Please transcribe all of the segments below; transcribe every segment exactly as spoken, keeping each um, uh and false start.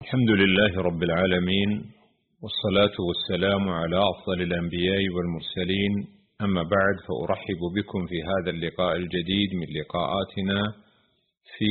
الحمد لله رب العالمين، والصلاة والسلام على أفضل الأنبياء والمرسلين. أما بعد، فأرحب بكم في هذا اللقاء الجديد من لقاءاتنا في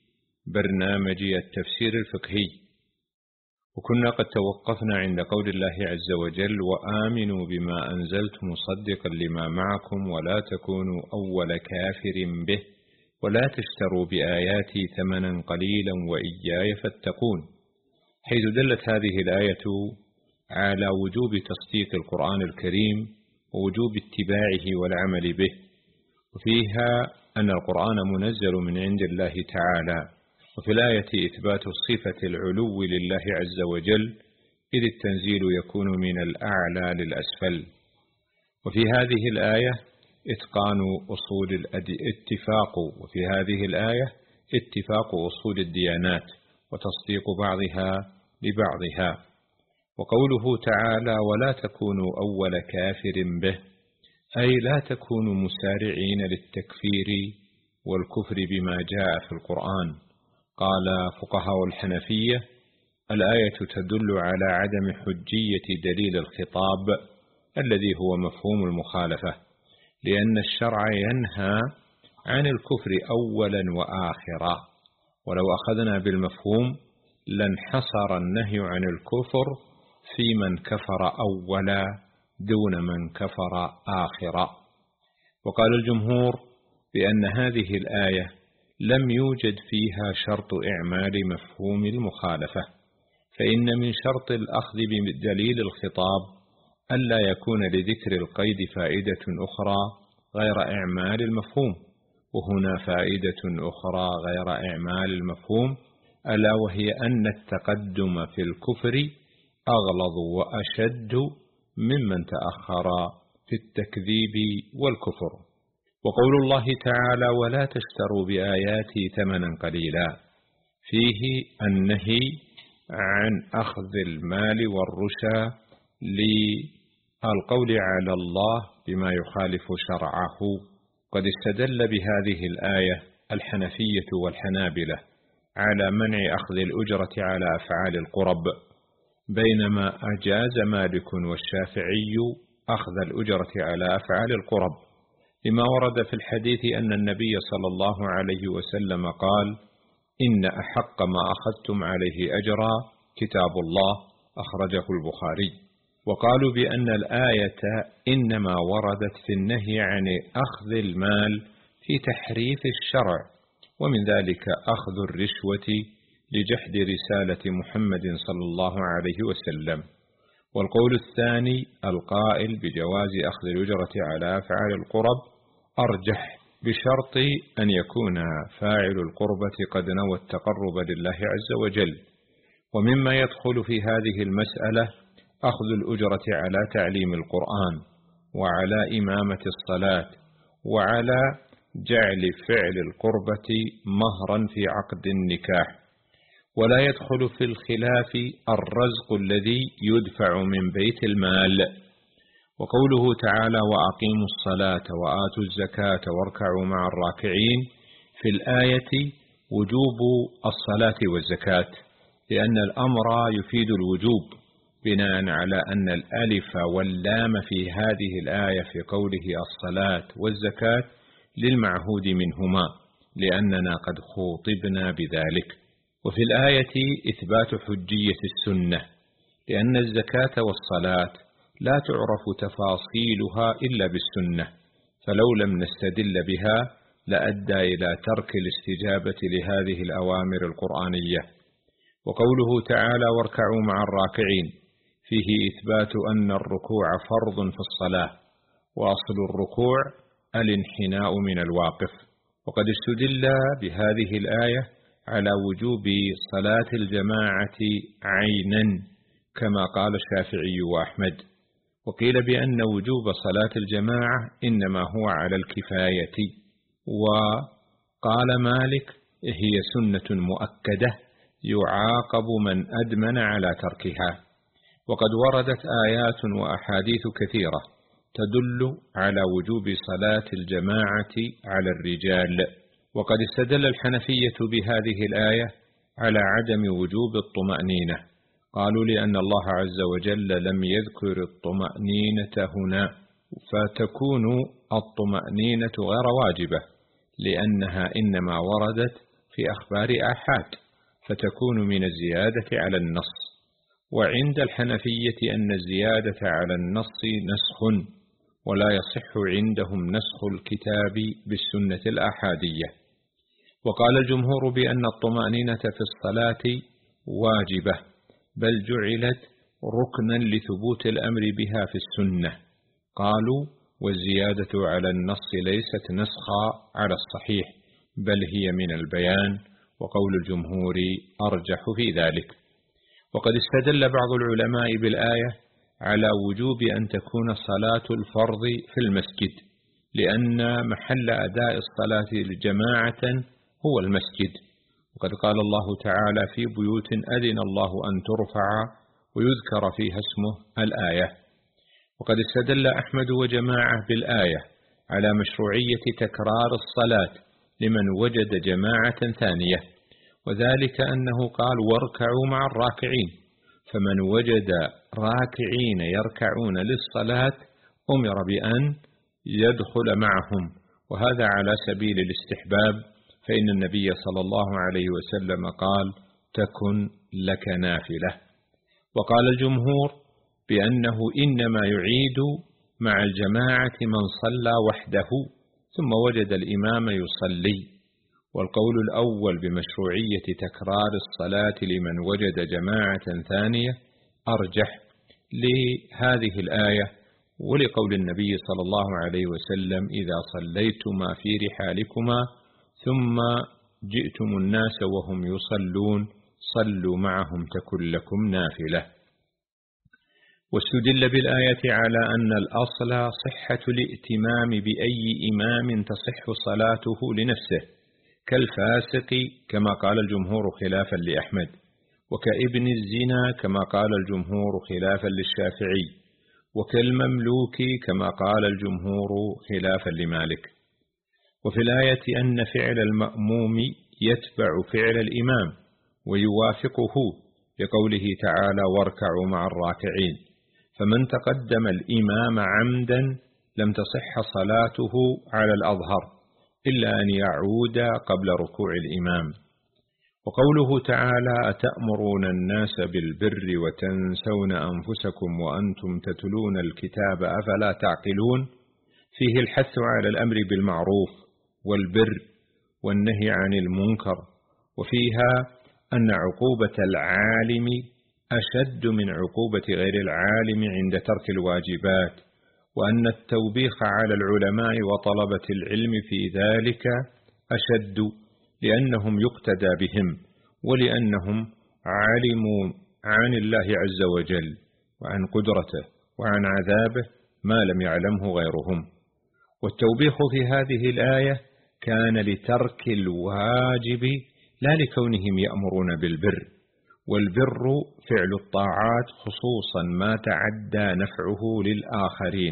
برنامج التفسير الفقهي. وكنا قد توقفنا عند قول الله عز وجل: وآمنوا بما أنزلت مصدقا لما معكم ولا تكونوا أول كافر به ولا تشتروا بآياتي ثمنا قليلا وإياي فاتقون، حيث دلت هذه الآية على وجوب تصديق القرآن الكريم ووجوب اتباعه والعمل به، وفيها أن القرآن منزل من عند الله تعالى، وفي الآية إثبات صفة العلو لله عز وجل، إذ التنزيل يكون من الأعلى للأسفل. وفي هذه الآية إتقان أصول الاتفاق وفي هذه الآية اتفاق أصول الديانات وتصديق بعضها ببعضها. وقوله تعالى: ولا تكونوا أول كافر به، أي لا تكونوا مسارعين للتكفير والكفر بما جاء في القرآن. قال فقهاء الحنفية: الآية تدل على عدم حجية دليل الخطاب الذي هو مفهوم المخالفة، لأن الشرع ينهى عن الكفر أولا وآخرا، ولو أخذنا بالمفهوم لانحصر النهي عن الكفر في من كفر أولا دون من كفر آخرا. وقال الجمهور بأن هذه الآية لم يوجد فيها شرط إعمال مفهوم المخالفة، فإن من شرط الأخذ بدليل الخطاب ألا يكون لذكر القيد فائدة أخرى غير إعمال المفهوم، وهنا فائدة أخرى غير إعمال المفهوم، ألا وهي أن التقدم في الكفر أغلظ وأشد ممن تأخر في التكذيب والكفر. وقول الله تعالى: ولا تشتروا بآياتي ثمنا قليلا، فيه النهي عن أخذ المال والرشا للقول على الله بما يخالف شرعه. قد استدل بهذه الآية الحنفية والحنابلة على منع أخذ الأجرة على أفعال القرب، بينما أجاز مالك والشافعي أخذ الأجرة على أفعال القرب، لما ورد في الحديث أن النبي صلى الله عليه وسلم قال: إن أحق ما أخذتم عليه أجرا كتاب الله، أخرجه البخاري. وقالوا بأن الآية إنما وردت في النهي عن أخذ المال في تحريف الشرع، ومن ذلك أخذ الرشوة لجحد رسالة محمد صلى الله عليه وسلم. والقول الثاني القائل بجواز أخذ الأجرة على أفعال القرب أرجح، بشرط أن يكون فاعل القربة قد نوى التقرب لله عز وجل. ومما يدخل في هذه المسألة أخذ الأجرة على تعليم القرآن، وعلى إمامة الصلاة، وعلى جعل فعل القربة مهرا في عقد النكاح. ولا يدخل في الخلاف الرزق الذي يدفع من بيت المال. وقوله تعالى: وأقيموا الصلاة وآتوا الزكاة واركعوا مع الراكعين، في الآية وجوب الصلاة والزكاة، لأن الأمر يفيد الوجوب، بناء على أن الألف واللام في هذه الآية في قوله الصلاة والزكاة للمعهود منهما، لأننا قد خوطبنا بذلك. وفي الآية إثبات حجية السنة، لأن الزكاة والصلاة لا تعرف تفاصيلها إلا بالسنة، فلو لم نستدل بها لأدى إلى ترك الاستجابة لهذه الأوامر القرآنية. وقوله تعالى: واركعوا مع الراكعين، فيه إثبات أن الركوع فرض في الصلاة، وأصل الركوع الانحناء من الواقف. وقد استدل بهذه الآية على وجوب صلاة الجماعة عينا، كما قال الشافعي وأحمد. وقيل بأن وجوب صلاة الجماعة إنما هو على الكفاية. وقال مالك: هي سنة مؤكدة يعاقب من أدمن على تركها. وقد وردت آيات وأحاديث كثيرة تدل على وجوب صلاة الجماعة على الرجال. وقد استدل الحنفية بهذه الآية على عدم وجوب الطمأنينة. قالوا لأن الله عز وجل لم يذكر الطمأنينة هنا، فتكون الطمأنينة غير واجبة، لأنها إنما وردت في أخبار آحاد، فتكون من الزيادة على النص. وعند الحنفية أن الزيادة على النص نسخ، ولا يصح عندهم نسخ الكتاب بالسنة الآحادية. وقال الجمهور بأن الطمأنينة في الصلاة واجبة، بل جعلت ركنا لثبوت الأمر بها في السنة. قالوا والزيادة على النص ليست نسخا على الصحيح، بل هي من البيان، وقول الجمهور أرجح في ذلك. وقد استدل بعض العلماء بالآية على وجوب أن تكون صلاة الفرض في المسجد، لأن محل أداء الصلاة لجماعة هو المسجد. وقد قال الله تعالى في بيوت أذن الله أن ترفع ويذكر فيها اسمه الآية. وقد استدل أحمد وجماعة بالآية على مشروعية تكرار الصلاة لمن وجد جماعة ثانية، وذلك أنه قال واركعوا مع الراكعين، فمن وجد راكعين يركعون للصلاة أمر بأن يدخل معهم، وهذا على سبيل الاستحباب، فإن النبي صلى الله عليه وسلم قال تكن لك نافلة. وقال الجمهور بأنه إنما يعيد مع الجماعة من صلى وحده ثم وجد الإمام يصلي. والقول الأول بمشروعية تكرار الصلاة لمن وجد جماعة ثانية أرجح لهذه الآية، ولقول النبي صلى الله عليه وسلم إذا صليتما في رحالكما ثم جئتم الناس وهم يصلون صلوا معهم تكن لكم نافلة. واستدل بالآية على أن الأصل صحة الائتمام بأي إمام تصح صلاته لنفسه، كالفاسق كما قال الجمهور خلافا لأحمد، وكابن الزنا كما قال الجمهور خلافا للشافعي، وكالمملوك كما قال الجمهور خلافا لمالك. وفي الآية أن فعل المأموم يتبع فعل الإمام ويوافقه، لقوله تعالى واركعوا مع الراكعين، فمن تقدم الإمام عمدا لم تصح صلاته على الأظهر إلا أن يعود قبل ركوع الإمام. وقوله تعالى أتأمرون الناس بالبر وتنسون أنفسكم وأنتم تتلون الكتاب أفلا تعقلون، فيه الحث على الأمر بالمعروف والبر والنهي عن المنكر، وفيها أن عقوبة العالم أشد من عقوبة غير العالم عند ترك الواجبات، وأن التوبيخ على العلماء وطلبة العلم في ذلك أشد، لأنهم يقتدى بهم، ولأنهم علموا عن الله عز وجل وعن قدرته وعن عذابه ما لم يعلمه غيرهم. والتوبيخ في هذه الآية كان لترك الواجب لا لكونهم يأمرون بالبر، والبر فعل الطاعات خصوصا ما تعدى نفعه للآخرين.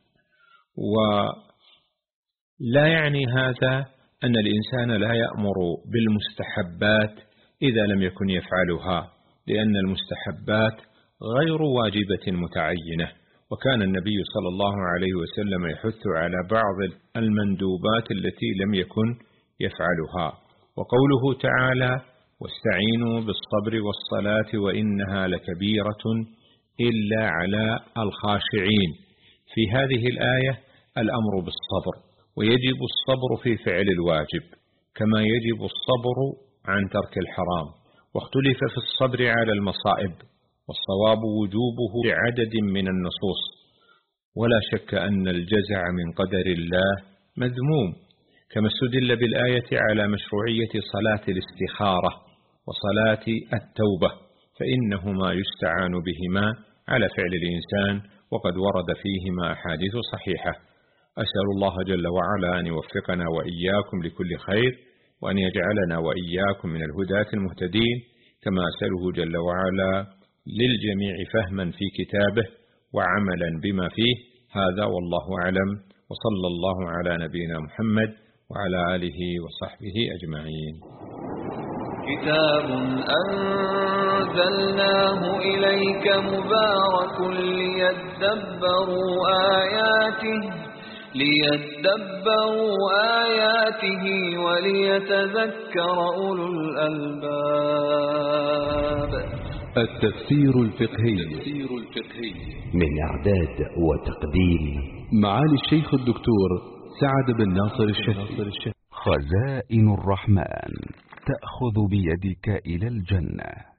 ولا يعني هذا أن الإنسان لا يأمر بالمستحبات إذا لم يكن يفعلها، لأن المستحبات غير واجبة متعينة، وكان النبي صلى الله عليه وسلم يحث على بعض المندوبات التي لم يكن يفعلها. وقوله تعالى واستعينوا بالصبر والصلاة وإنها لكبيرة إلا على الخاشعين، في هذه الآية الأمر بالصبر، ويجب الصبر في فعل الواجب كما يجب الصبر عن ترك الحرام. واختلف في الصبر على المصائب، والصواب وجوبه بعدد من النصوص، ولا شك أن الجزع من قدر الله مذموم، كما استدل بالآية على مشروعية صلاة الاستخارة وصلاة التوبة، فإنهما يستعان بهما على فعل الإنسان، وقد ورد فيهما أحاديث صحيحة. أسأل الله جل وعلا أن يوفقنا وإياكم لكل خير، وأن يجعلنا وإياكم من الهداة المهتدين، كما أسأله جل وعلا للجميع فهما في كتابه وعملا بما فيه. هذا والله أعلم، وصلى الله على نبينا محمد وعلى آله وصحبه أجمعين. كتاب أنزلناه إليك مبارك ليدبروا آياته ليدبروا آياته وليتذكر أولو الألباب. التفسير الفقهي من إعداد وتقديم معالي الشيخ الدكتور سعد بن ناصر الشهري. خزائن الرحمن تأخذ بيدك إلى الجنة.